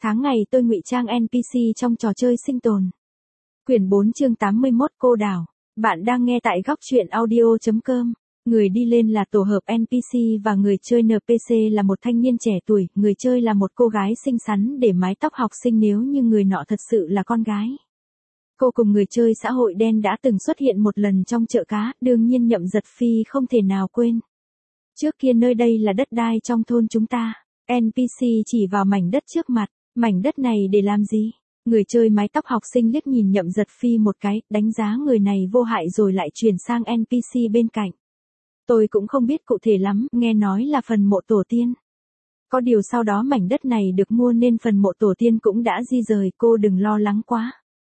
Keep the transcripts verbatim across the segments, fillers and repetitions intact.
Tháng ngày tôi ngụy trang en pê xê trong trò chơi sinh tồn. Quyển bốn chương tám mươi mốt Cô đảo. Bạn đang nghe tại góc truyện audio chấm com. Người đi lên là tổ hợp en pê xê và người chơi en pê xê là một thanh niên trẻ tuổi, người chơi là một cô gái xinh xắn để mái tóc học sinh nếu như người nọ thật sự là con gái. Cô cùng người chơi xã hội đen đã từng xuất hiện một lần trong chợ cá, đương nhiên Nhậm Giật Phi không thể nào quên. Trước kia nơi đây là đất đai trong thôn chúng ta. en pê xê chỉ vào mảnh đất trước mặt, mảnh đất này để làm gì? Người chơi mái tóc học sinh liếc nhìn Nhậm Giật Phi một cái, đánh giá người này vô hại rồi lại chuyển sang en pê xê bên cạnh. Tôi cũng không biết cụ thể lắm, nghe nói là phần mộ tổ tiên. Có điều sau đó mảnh đất này được mua nên phần mộ tổ tiên cũng đã di rời, cô đừng lo lắng quá.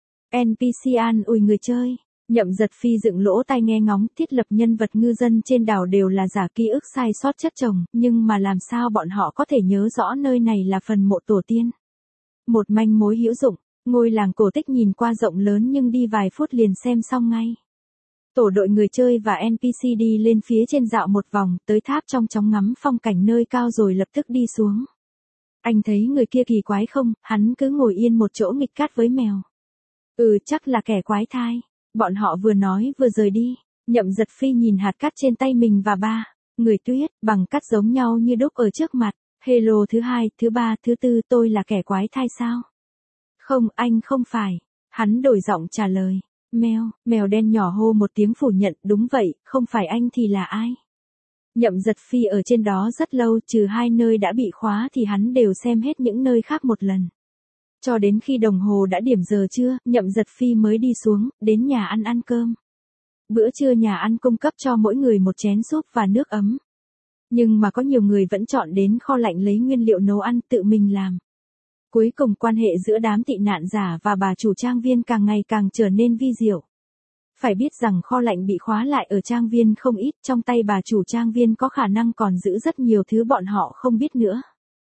en pê xê an ủi người chơi. Nhậm Giật Phi dựng lỗ tai nghe ngóng, thiết lập nhân vật ngư dân trên đảo đều là giả ký ức sai sót chất chồng, nhưng mà làm sao bọn họ có thể nhớ rõ nơi này là phần mộ tổ tiên. Một manh mối hữu dụng, ngôi làng cổ tích nhìn qua rộng lớn nhưng đi vài phút liền xem xong ngay. Tổ đội người chơi và en pê xê đi lên phía trên dạo một vòng, tới tháp trong chóng ngắm phong cảnh nơi cao rồi lập tức đi xuống. Anh thấy người kia kỳ quái không, hắn cứ ngồi yên một chỗ nghịch cát với mèo. Ừ, chắc là kẻ quái thai. Bọn họ vừa nói vừa rời đi. Nhậm Giật Phi nhìn hạt cát trên tay mình và ba người tuyết, bằng cát giống nhau như đúc ở trước mặt. Hello thứ hai, thứ ba, thứ tư, tôi là kẻ quái thai sao? Không, anh không phải. Hắn đổi giọng trả lời. Mèo, mèo đen nhỏ hô một tiếng phủ nhận, đúng vậy, không phải anh thì là ai? Nhậm Giật Phi ở trên đó rất lâu, trừ hai nơi đã bị khóa thì hắn đều xem hết những nơi khác một lần. Cho đến khi đồng hồ đã điểm giờ trưa, Nhậm Giật Phi mới đi xuống, đến nhà ăn ăn cơm. Bữa trưa nhà ăn cung cấp cho mỗi người một chén súp và nước ấm. Nhưng mà có nhiều người vẫn chọn đến kho lạnh lấy nguyên liệu nấu ăn tự mình làm. Cuối cùng quan hệ giữa đám tị nạn giả và bà chủ trang viên càng ngày càng trở nên vi diệu. Phải biết rằng kho lạnh bị khóa lại ở trang viên không ít, trong tay bà chủ trang viên có khả năng còn giữ rất nhiều thứ bọn họ không biết nữa.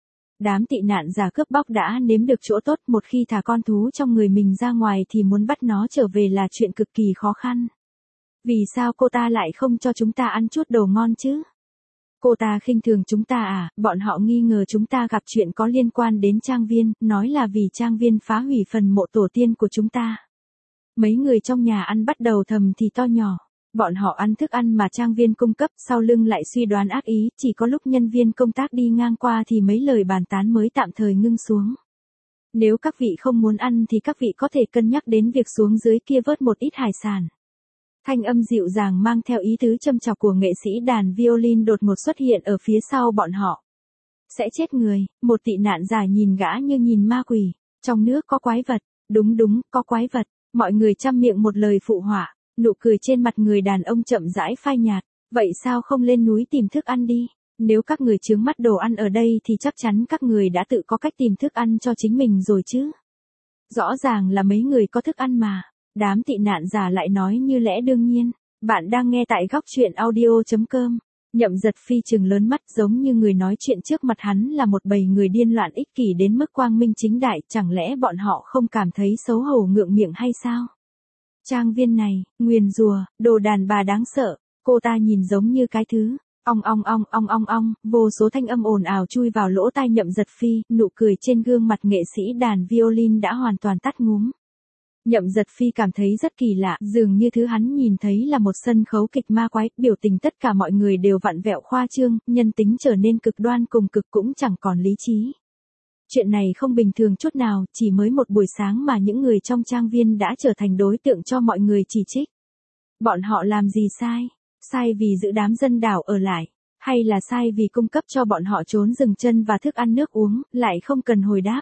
Đám tị nạn giả cướp bóc đã nếm được chỗ tốt, một khi thả con thú trong người mình ra ngoài thì muốn bắt nó trở về là chuyện cực kỳ khó khăn. Vì sao cô ta lại không cho chúng ta ăn chút đồ ngon chứ? Cô ta khinh thường chúng ta à? Bọn họ nghi ngờ chúng ta gặp chuyện có liên quan đến trang viên, nói là vì trang viên phá hủy phần mộ tổ tiên của chúng ta. Mấy người trong nhà ăn bắt đầu thầm thì to nhỏ. Bọn họ ăn thức ăn mà trang viên cung cấp, sau lưng lại suy đoán ác ý, chỉ có lúc nhân viên công tác đi ngang qua thì mấy lời bàn tán mới tạm thời ngưng xuống. Nếu các vị không muốn ăn thì các vị có thể cân nhắc đến việc xuống dưới kia vớt một ít hải sản. Thanh âm dịu dàng mang theo ý tứ châm chọc của nghệ sĩ đàn violin đột ngột xuất hiện ở phía sau bọn họ. Sẽ chết người, một tị nạn giả nhìn gã như nhìn ma quỷ, trong nước có quái vật, đúng đúng, có quái vật, mọi người chăm miệng một lời phụ họa. Nụ cười trên mặt người đàn ông chậm rãi phai nhạt, vậy sao không lên núi tìm thức ăn đi? Nếu các người chướng mắt đồ ăn ở đây thì chắc chắn các người đã tự có cách tìm thức ăn cho chính mình rồi chứ. Rõ ràng là mấy người có thức ăn mà. Đám tị nạn giả lại nói như lẽ đương nhiên. Bạn đang nghe tại góc truyện audio chấm com. Nhậm Giật Phi trừng lớn mắt giống như người nói chuyện trước mặt hắn là một bầy người điên loạn ích kỷ đến mức quang minh chính đại, chẳng lẽ bọn họ không cảm thấy xấu hổ ngượng miệng hay sao? Trang viên này, nguyền rùa, đồ đàn bà đáng sợ, cô ta nhìn giống như cái thứ, ong ong ong ong ong ong, vô số thanh âm ồn ào chui vào lỗ tai Nhậm Giật Phi, nụ cười trên gương mặt nghệ sĩ đàn violin đã hoàn toàn tắt ngúm. Nhậm Giật Phi cảm thấy rất kỳ lạ, dường như thứ hắn nhìn thấy là một sân khấu kịch ma quái, biểu tình tất cả mọi người đều vặn vẹo khoa trương, nhân tính trở nên cực đoan cùng cực cũng chẳng còn lý trí. Chuyện này không bình thường chút nào, chỉ mới một buổi sáng mà những người trong trang viên đã trở thành đối tượng cho mọi người chỉ trích. Bọn họ làm gì sai? Sai vì giữ đám dân đảo ở lại, hay là sai vì cung cấp cho bọn họ trốn dừng chân và thức ăn nước uống, lại không cần hồi đáp?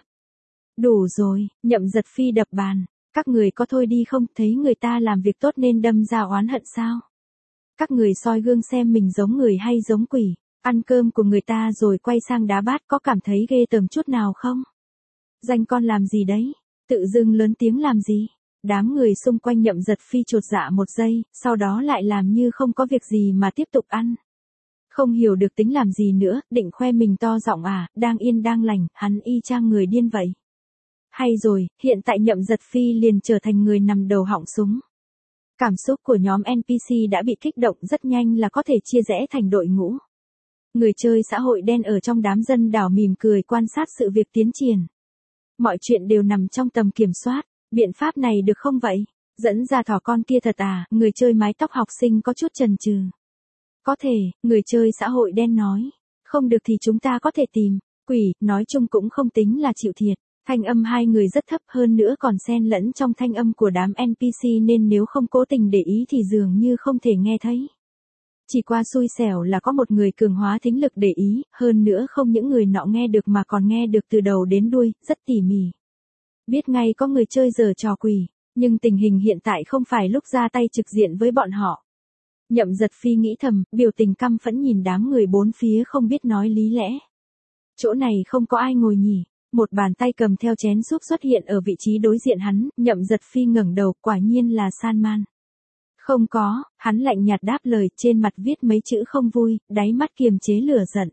Đủ rồi, Nhậm Giật Phi đập bàn. Các người có thôi đi không, thấy người ta làm việc tốt nên đâm ra oán hận sao? Các người soi gương xem mình giống người hay giống quỷ. Ăn cơm của người ta rồi quay sang đá bát có cảm thấy ghê tởm chút nào không? Danh con làm gì đấy? Tự dưng lớn tiếng làm gì? Đám người xung quanh Nhậm Giật Phi chột dạ một giây, sau đó lại làm như không có việc gì mà tiếp tục ăn. Không hiểu được tính làm gì nữa, định khoe mình to giọng à, đang yên đang lành, hắn y chang người điên vậy. Hay rồi, hiện tại Nhậm Giật Phi liền trở thành người nằm đầu họng súng. Cảm xúc của nhóm en pê xê đã bị kích động rất nhanh là có thể chia rẽ thành đội ngũ. Người chơi xã hội đen ở trong đám dân đảo mỉm cười quan sát sự việc tiến triển. Mọi chuyện đều nằm trong tầm kiểm soát, biện pháp này được không vậy? Dẫn ra thỏ con kia thật à, người chơi mái tóc học sinh có chút chần chừ. Có thể, người chơi xã hội đen nói. Không được thì chúng ta có thể tìm. Quỷ, nói chung cũng không tính là chịu thiệt. Thanh âm hai người rất thấp hơn nữa còn xen lẫn trong thanh âm của đám en pê xê nên nếu không cố tình để ý thì dường như không thể nghe thấy. Chỉ qua xui xẻo là có một người cường hóa thính lực để ý, hơn nữa không những người nọ nghe được mà còn nghe được từ đầu đến đuôi, rất tỉ mỉ. Biết ngay có người chơi giở trò quỷ, nhưng tình hình hiện tại không phải lúc ra tay trực diện với bọn họ. Nhậm Giật Phi nghĩ thầm, biểu tình căm phẫn nhìn đám người bốn phía không biết nói lý lẽ. Chỗ này không có ai ngồi nhỉ? Một bàn tay cầm theo chén súp xuất hiện ở vị trí đối diện hắn, Nhậm Giật Phi ngẩng đầu, quả nhiên là Salman. Không có, hắn lạnh nhạt đáp lời, trên mặt viết mấy chữ không vui, đáy mắt kiềm chế lửa giận.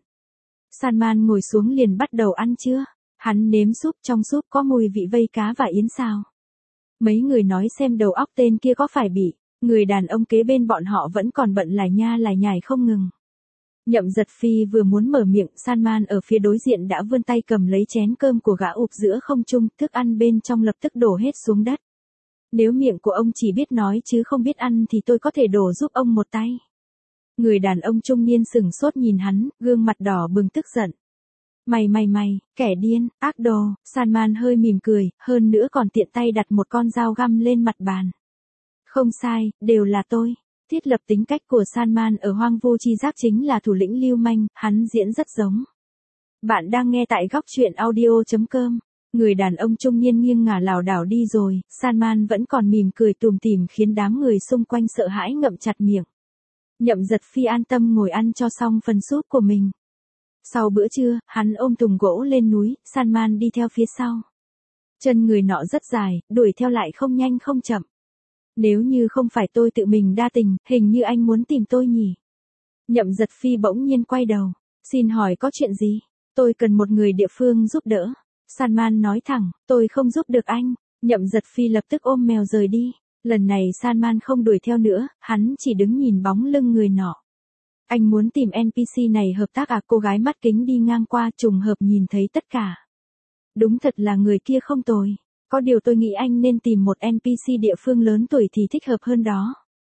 Salman ngồi xuống liền bắt đầu ăn chưa? Hắn nếm súp, trong súp có mùi vị vây cá và yến xào. Mấy người nói xem đầu óc tên kia có phải bị, người đàn ông kế bên bọn họ vẫn còn bận lải nha lải nhải không ngừng. Nhậm Giật Phi vừa muốn mở miệng, Salman ở phía đối diện đã vươn tay cầm lấy chén cơm của gã ụp giữa không trung, thức ăn bên trong lập tức đổ hết xuống đất. Nếu miệng của ông chỉ biết nói chứ không biết ăn thì tôi có thể đổ giúp ông một tay. Người đàn ông trung niên sừng sốt nhìn hắn, gương mặt đỏ bừng tức giận. Mày mày mày, kẻ điên, ác đồ, Salman hơi mỉm cười, hơn nữa còn tiện tay đặt một con dao găm lên mặt bàn. Không sai, đều là tôi. Thiết lập tính cách của Salman ở Hoang Vu Chi Giác chính là thủ lĩnh lưu manh, hắn diễn rất giống. Bạn đang nghe tại góc truyện audio chấm com. Người đàn ông trung niên nghiêng ngả lảo đảo đi rồi, Salman vẫn còn mỉm cười tủm tỉm khiến đám người xung quanh sợ hãi ngậm chặt miệng. Nhậm Giật Phi an tâm ngồi ăn cho xong phần súp của mình. Sau bữa trưa, hắn ôm thùng gỗ lên núi, Salman đi theo phía sau. Chân người nọ rất dài, đuổi theo lại không nhanh không chậm. Nếu như không phải tôi tự mình đa tình, hình như anh muốn tìm tôi nhỉ? Nhậm Giật Phi bỗng nhiên quay đầu. Xin hỏi có chuyện gì? Tôi cần một người địa phương giúp đỡ. Salman nói thẳng, tôi không giúp được anh. Nhậm Giật Phi lập tức ôm mèo rời đi. Lần này Salman không đuổi theo nữa, hắn chỉ đứng nhìn bóng lưng người nọ. Anh muốn tìm en pê xê này hợp tác à? Cô gái mắt kính đi ngang qua trùng hợp nhìn thấy tất cả. Đúng thật là người kia không tồi. Có điều tôi nghĩ anh nên tìm một en pê xê địa phương lớn tuổi thì thích hợp hơn đó.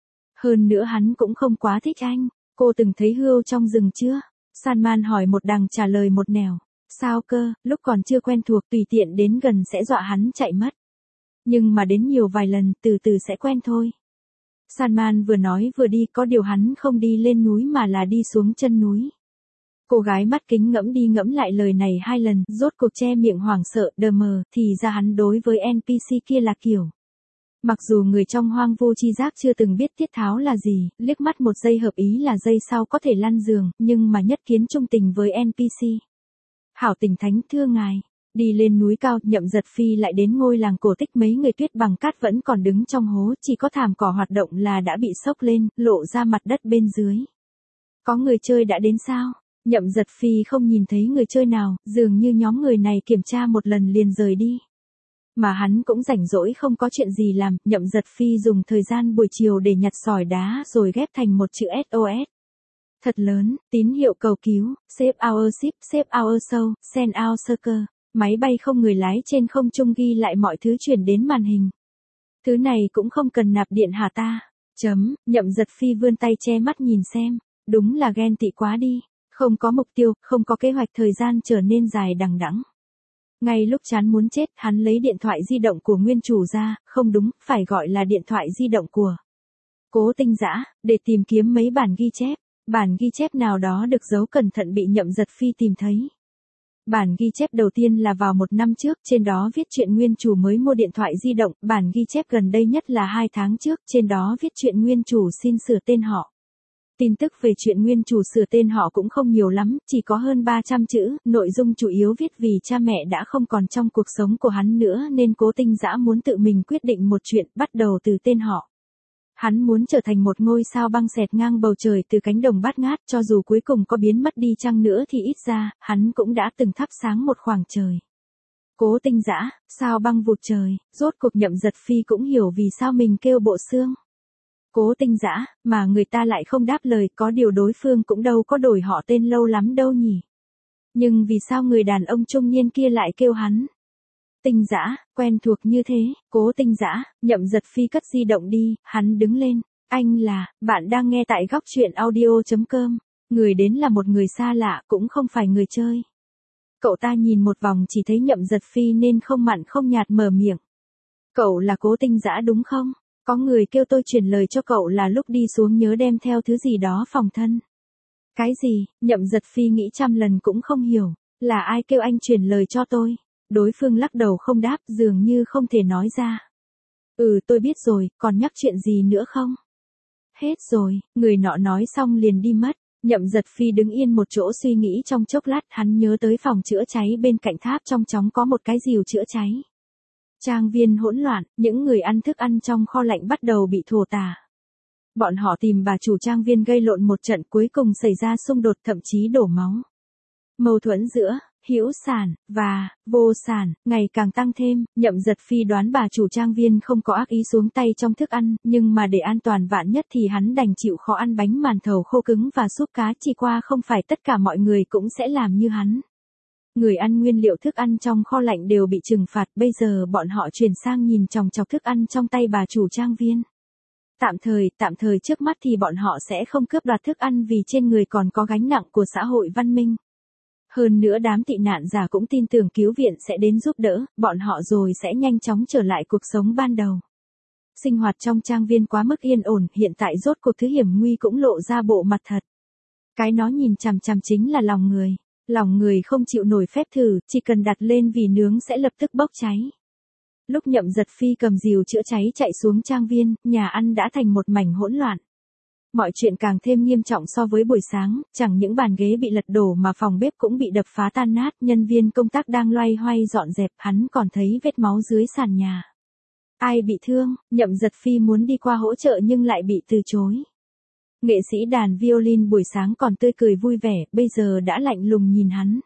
Hơn nữa hắn cũng không quá thích anh. Cô từng thấy hươu trong rừng chưa? Salman hỏi một đằng trả lời một nẻo. Sao cơ, lúc còn chưa quen thuộc tùy tiện đến gần sẽ dọa hắn chạy mất. Nhưng mà đến nhiều vài lần, từ từ sẽ quen thôi. Salman vừa nói vừa đi, có điều hắn không đi lên núi mà là đi xuống chân núi. Cô gái mắt kính ngẫm đi ngẫm lại lời này hai lần, rốt cuộc che miệng hoảng sợ, đờ mờ, thì ra hắn đối với en pê xê kia là kiểu. Mặc dù người trong Hoang Vu Chi Giác chưa từng biết tiết tháo là gì, liếc mắt một giây hợp ý là giây sau có thể lăn giường, nhưng mà nhất kiến trung tình với en pê xê. Hảo tình thánh thưa ngài. Đi lên núi cao, Nhậm Giật Phi lại đến ngôi làng cổ tích, mấy người tuyết bằng cát vẫn còn đứng trong hố, chỉ có thảm cỏ hoạt động là đã bị xốc lên, lộ ra mặt đất bên dưới. Có người chơi đã đến sao? Nhậm Giật Phi không nhìn thấy người chơi nào, dường như nhóm người này kiểm tra một lần liền rời đi. Mà hắn cũng rảnh rỗi không có chuyện gì làm, Nhậm Giật Phi dùng thời gian buổi chiều để nhặt sỏi đá rồi ghép thành một chữ ét o ét. Thật lớn, tín hiệu cầu cứu, save our ship, save our soul, send our circle. Máy bay không người lái trên không trung ghi lại mọi thứ chuyển đến màn hình. Thứ này cũng không cần nạp điện hả ta? Chấm, Nhậm Giật Phi vươn tay che mắt nhìn xem. Đúng là ghen tị quá đi. Không có mục tiêu, không có kế hoạch, thời gian trở nên dài đằng đẵng. Ngay lúc chán muốn chết, hắn lấy điện thoại di động của nguyên chủ ra, không đúng, phải gọi là điện thoại di động của Cố Tinh Dã, để tìm kiếm mấy bản ghi chép. Bản ghi chép nào đó được giấu cẩn thận bị Nhậm Giật Phi tìm thấy. Bản ghi chép đầu tiên là vào một năm trước, trên đó viết chuyện nguyên chủ mới mua điện thoại di động, bản ghi chép gần đây nhất là hai tháng trước, trên đó viết chuyện nguyên chủ xin sửa tên họ. Tin tức về chuyện nguyên chủ sửa tên họ cũng không nhiều lắm, chỉ có hơn ba trăm chữ, nội dung chủ yếu viết vì cha mẹ đã không còn trong cuộc sống của hắn nữa nên Cố Tinh Dã muốn tự mình quyết định một chuyện, bắt đầu từ tên họ. Hắn muốn trở thành một ngôi sao băng xẹt ngang bầu trời từ cánh đồng bát ngát, cho dù cuối cùng có biến mất đi chăng nữa thì ít ra, hắn cũng đã từng thắp sáng một khoảng trời. Cố Tinh Dã, sao băng vụt trời, rốt cuộc Nhậm Giật Phi cũng hiểu vì sao mình kêu bộ xương. Cố Tinh Dã, mà người ta lại không đáp lời, có điều đối phương cũng đâu có đổi họ tên lâu lắm đâu nhỉ. Nhưng vì sao người đàn ông trung niên kia lại kêu hắn Tinh Dã, quen thuộc như thế, Cố Tinh Dã, Nhậm Giật Phi cất di động đi, hắn đứng lên. Anh là, bạn đang nghe tại góc truyện audio.com. Người đến là một người xa lạ, cũng không phải người chơi. Cậu ta nhìn một vòng chỉ thấy Nhậm Giật Phi nên không mặn không nhạt mở miệng. Cậu là Cố Tinh Dã đúng không? Có người kêu tôi truyền lời cho cậu là lúc đi xuống nhớ đem theo thứ gì đó phòng thân. Cái gì? Nhậm Giật Phi nghĩ trăm lần cũng không hiểu, là ai kêu anh truyền lời cho tôi? Đối phương lắc đầu không đáp, dường như không thể nói ra. Ừ, tôi biết rồi, còn nhắc chuyện gì nữa không? Hết rồi, người nọ nói xong liền đi mất. Nhậm Giật Phi đứng yên một chỗ suy nghĩ trong chốc lát, hắn nhớ tới phòng chữa cháy bên cạnh tháp trong chóng có một cái rìu chữa cháy. Trang viên hỗn loạn, những người ăn thức ăn trong kho lạnh bắt đầu bị thổ tả. Bọn họ tìm bà chủ trang viên gây lộn một trận, cuối cùng xảy ra xung đột, thậm chí đổ máu. Mâu thuẫn giữa hữu sản và vô sản ngày càng tăng thêm. Nhậm Giật Phi đoán bà chủ trang viên không có ác ý xuống tay trong thức ăn, nhưng mà để an toàn vạn nhất thì hắn đành chịu khó ăn bánh màn thầu khô cứng và súp cá, chỉ qua không phải tất cả mọi người cũng sẽ làm như hắn. Người ăn nguyên liệu thức ăn trong kho lạnh đều bị trừng phạt, bây giờ bọn họ chuyển sang nhìn chòng chọc thức ăn trong tay bà chủ trang viên. Tạm thời, tạm thời trước mắt thì bọn họ sẽ không cướp đoạt thức ăn vì trên người còn có gánh nặng của xã hội văn minh. Hơn nữa đám tị nạn giả cũng tin tưởng cứu viện sẽ đến giúp đỡ, bọn họ rồi sẽ nhanh chóng trở lại cuộc sống ban đầu. Sinh hoạt trong trang viên quá mức yên ổn, hiện tại rốt cuộc thứ hiểm nguy cũng lộ ra bộ mặt thật. Cái nó nhìn chằm chằm chính là lòng người. Lòng người không chịu nổi phép thử, chỉ cần đặt lên vì nướng sẽ lập tức bốc cháy. Lúc Nhậm Giật Phi cầm rìu chữa cháy chạy xuống trang viên, nhà ăn đã thành một mảnh hỗn loạn. Mọi chuyện càng thêm nghiêm trọng so với buổi sáng, chẳng những bàn ghế bị lật đổ mà phòng bếp cũng bị đập phá tan nát, nhân viên công tác đang loay hoay dọn dẹp, hắn còn thấy vết máu dưới sàn nhà. Ai bị thương? Nhậm Giật Phi muốn đi qua hỗ trợ nhưng lại bị từ chối. Nghệ sĩ đàn violin buổi sáng còn tươi cười vui vẻ, bây giờ đã lạnh lùng nhìn hắn.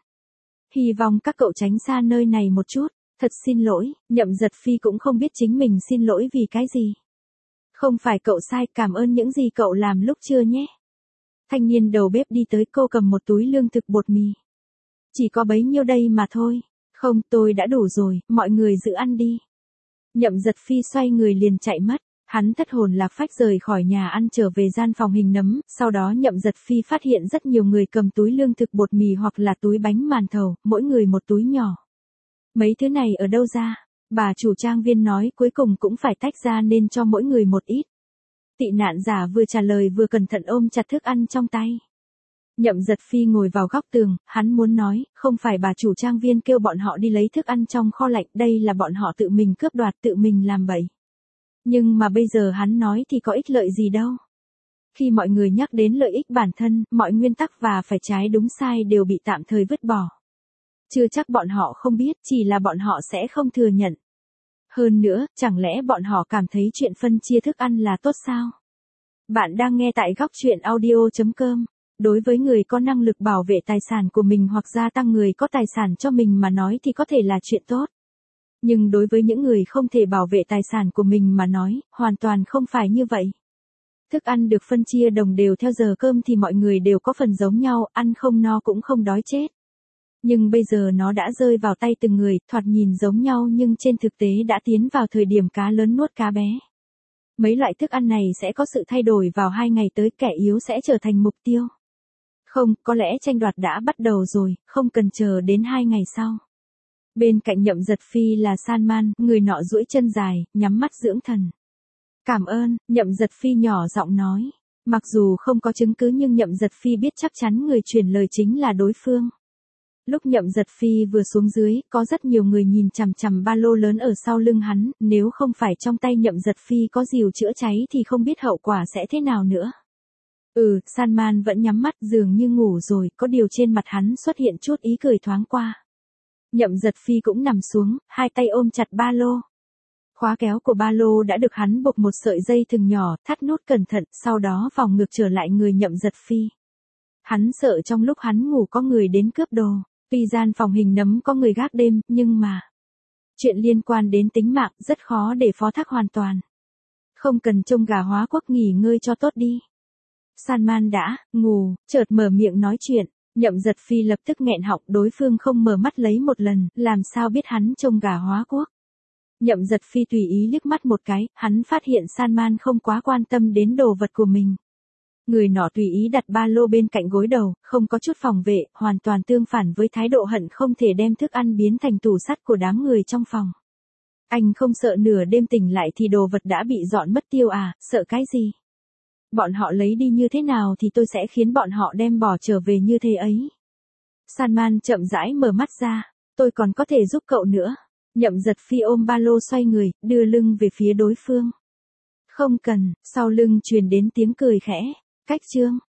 Hy vọng các cậu tránh xa nơi này một chút. Thật xin lỗi, Nhậm Giật Phi cũng không biết chính mình xin lỗi vì cái gì. Không phải cậu sai, cảm ơn những gì cậu làm lúc trưa nhé. Thanh niên đầu bếp đi tới, cô cầm một túi lương thực bột mì. Chỉ có bấy nhiêu đây mà thôi. Không, tôi đã đủ rồi, mọi người giữ ăn đi. Nhậm Giật Phi xoay người liền chạy mất. Hắn thất hồn lạc phách rời khỏi nhà ăn trở về gian phòng hình nấm, sau đó Nhậm Giật Phi phát hiện rất nhiều người cầm túi lương thực bột mì hoặc là túi bánh màn thầu, mỗi người một túi nhỏ. Mấy thứ này ở đâu ra? Bà chủ trang viên nói cuối cùng cũng phải tách ra nên cho mỗi người một ít. Tị nạn giả vừa trả lời vừa cẩn thận ôm chặt thức ăn trong tay. Nhậm Giật Phi ngồi vào góc tường, hắn muốn nói, không phải bà chủ trang viên kêu bọn họ đi lấy thức ăn trong kho lạnh, đây là bọn họ tự mình cướp đoạt, tự mình làm bậy. Nhưng mà bây giờ hắn nói thì có ích lợi gì đâu. Khi mọi người nhắc đến lợi ích bản thân, mọi nguyên tắc và phải trái đúng sai đều bị tạm thời vứt bỏ. Chưa chắc bọn họ không biết, chỉ là bọn họ sẽ không thừa nhận. Hơn nữa, chẳng lẽ bọn họ cảm thấy chuyện phân chia thức ăn là tốt sao? Bạn đang nghe tại góc truyện audio.com. Đối với người có năng lực bảo vệ tài sản của mình hoặc gia tăng người có tài sản cho mình mà nói thì có thể là chuyện tốt. Nhưng đối với những người không thể bảo vệ tài sản của mình mà nói, hoàn toàn không phải như vậy. Thức ăn được phân chia đồng đều theo giờ cơm thì mọi người đều có phần giống nhau, ăn không no cũng không đói chết. Nhưng bây giờ nó đã rơi vào tay từng người, thoạt nhìn giống nhau nhưng trên thực tế đã tiến vào thời điểm cá lớn nuốt cá bé. Mấy loại thức ăn này sẽ có sự thay đổi vào hai ngày tới, kẻ yếu sẽ trở thành mục tiêu. Không, có lẽ tranh đoạt đã bắt đầu rồi, không cần chờ đến hai ngày sau. Bên cạnh Nhậm Giật Phi là Salman, người nọ duỗi chân dài, nhắm mắt dưỡng thần. Cảm ơn, Nhậm Giật Phi nhỏ giọng nói. Mặc dù không có chứng cứ nhưng Nhậm Giật Phi biết chắc chắn người truyền lời chính là đối phương. Lúc Nhậm Giật Phi vừa xuống dưới, có rất nhiều người nhìn chằm chằm ba lô lớn ở sau lưng hắn, nếu không phải trong tay Nhậm Giật Phi có rìu chữa cháy thì không biết hậu quả sẽ thế nào nữa. Ừ, Salman vẫn nhắm mắt dường như ngủ rồi, có điều trên mặt hắn xuất hiện chút ý cười thoáng qua. Nhậm Giật Phi cũng nằm xuống, hai tay ôm chặt ba lô. Khóa kéo của ba lô đã được hắn buộc một sợi dây thừng nhỏ, thắt nút cẩn thận, sau đó vòng ngược trở lại người Nhậm Giật Phi. Hắn sợ trong lúc hắn ngủ có người đến cướp đồ. Tuy gian phòng hình nấm có người gác đêm, nhưng mà chuyện liên quan đến tính mạng rất khó để phó thác hoàn toàn. Không cần trông gà hóa quốc, nghỉ ngơi cho tốt đi. Salman đã ngủ, chợt mở miệng nói chuyện. Nhậm Giật Phi lập tức nghẹn họng, đối phương không mở mắt lấy một lần, làm sao biết hắn trông gà hóa quốc. Nhậm Giật Phi tùy ý liếc mắt một cái, hắn phát hiện Salman không quá quan tâm đến đồ vật của mình. Người nọ tùy ý đặt ba lô bên cạnh gối đầu, không có chút phòng vệ, hoàn toàn tương phản với thái độ hận không thể đem thức ăn biến thành tủ sắt của đám người trong phòng. Anh không sợ nửa đêm tỉnh lại thì đồ vật đã bị dọn mất tiêu à, sợ cái gì? Bọn họ lấy đi như thế nào thì tôi sẽ khiến bọn họ đem bỏ trở về như thế ấy. Salman chậm rãi mở mắt ra, tôi còn có thể giúp cậu nữa. Nhậm Giật Phi ôm ba lô xoay người, đưa lưng về phía đối phương. Không cần, sau lưng truyền đến tiếng cười khẽ. Cách chương